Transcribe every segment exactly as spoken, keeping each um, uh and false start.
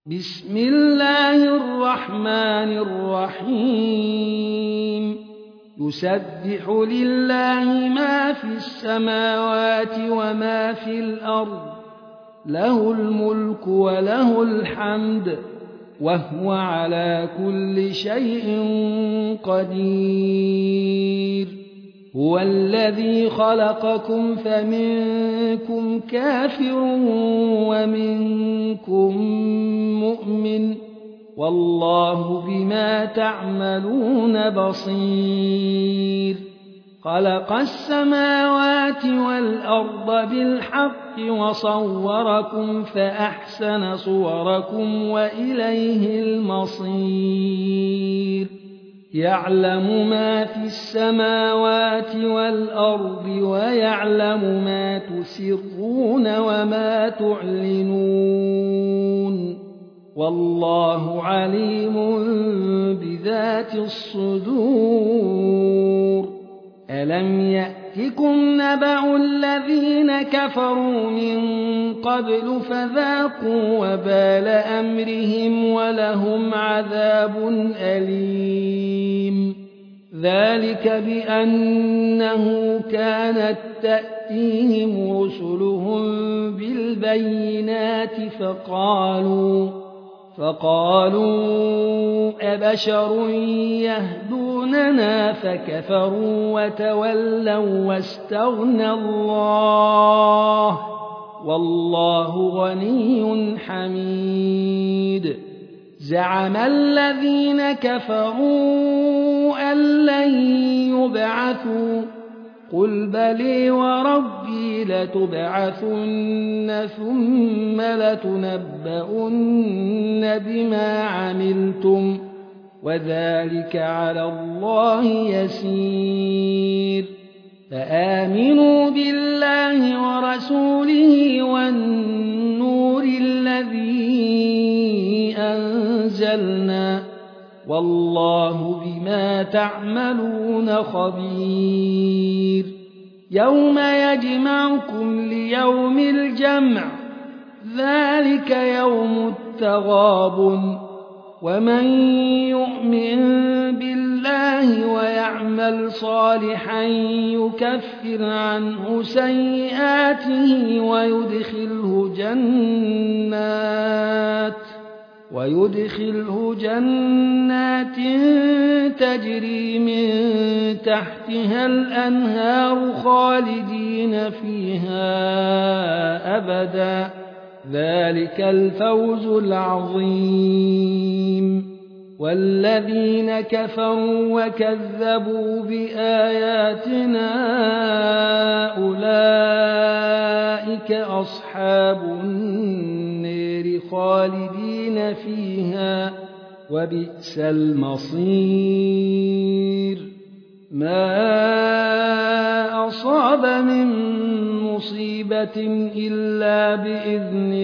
بسم الله الرحمن الرحيم يسبح لله ما في السماوات وما في الأرض له الملك وله الحمد وهو على كل شيء قدير هو الذي خلقكم فمنكم كافر ومنكم مؤمن والله بما تعملون بصير خلق السماوات والأرض بالحق وصوركم فأحسن صوركم وإليه المصير يعلم ما في السماوات والأرض ويعلم ما تسرون وما تعلنون والله عليم بذات الصدور ألم يأتكم نبأ الذين كفروا من قبل فذاقوا وبال أمرهم ولهم عذاب أليم ذلك بأنه كانت تأتيهم رسلهم بالبينات فقالوا فقالوا أبشر يهدوننا فكفروا وتولوا واستغنى الله والله غني حميد زعم الذين كفروا أن لن يبعثوا قل بلي وربي لتبعثن ثم لتنبؤن بما عملتم وذلك على الله يسير فآمنوا بالله ورسوله والنور الذي أنزلنا والله بما تعملون خبير يوم يجمعكم ليوم الجمع ذلك يوم التغابن ومن يؤمن بالله ويعمل صالحا يكفر عنه سيئاته ويدخله جنات ويدخله جنات تجري من تحتها الأنهار خالدين فيها أبدا ذلك الفوز العظيم والذين كفروا وكذبوا بآياتنا أولئك أصحاب النار خالدين فيها وبئس المصير ما أصاب من مصيبة إلا بإذن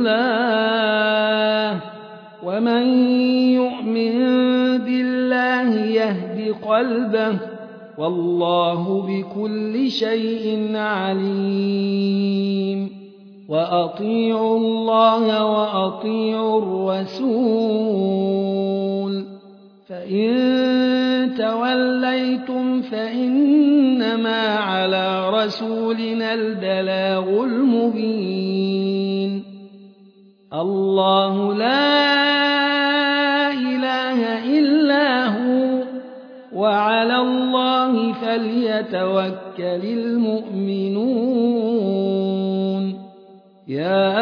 الله ومن يؤمن بالله يهد قلبه والله بكل شيء عليم وأطيعوا الله وأطيعوا الرسول فإن توليتم فإنما على رسولنا البلاغ المبين الله لا إله إلا هو وعلى الله فليتوكل المؤمنون يا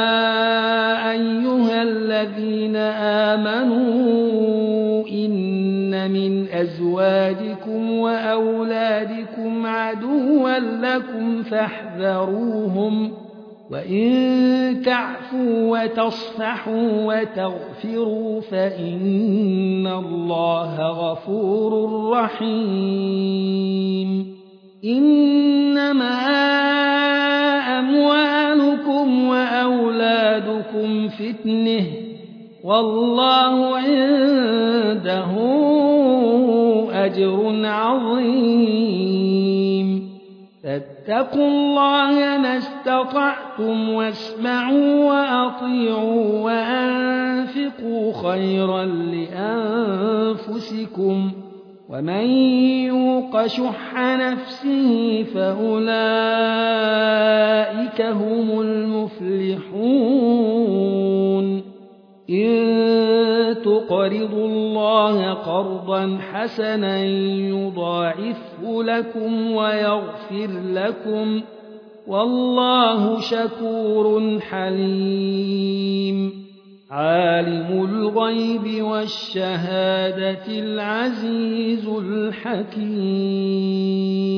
أيها الذين آمنوا إن من أزواجكم وأولادكم عدوا لكم فاحذروهم وإن تعفوا وتصفحوا وتغفروا فإن الله غفور رحيم إنما أموالكم وأولادكم فتنة والله عنده أجر عظيم فاتقوا الله ما استطعتم واسمعوا وأطيعوا وأنفقوا فتنفقوا خيرا لأنفسكم ومن يوق شح نفسه فأولئك هم المفلحون إن تقرضوا الله قرضا حسنا يضاعفه لكم ويغفر لكم والله شكور حليم عالم الغيب والشهادة العزيز الحكيم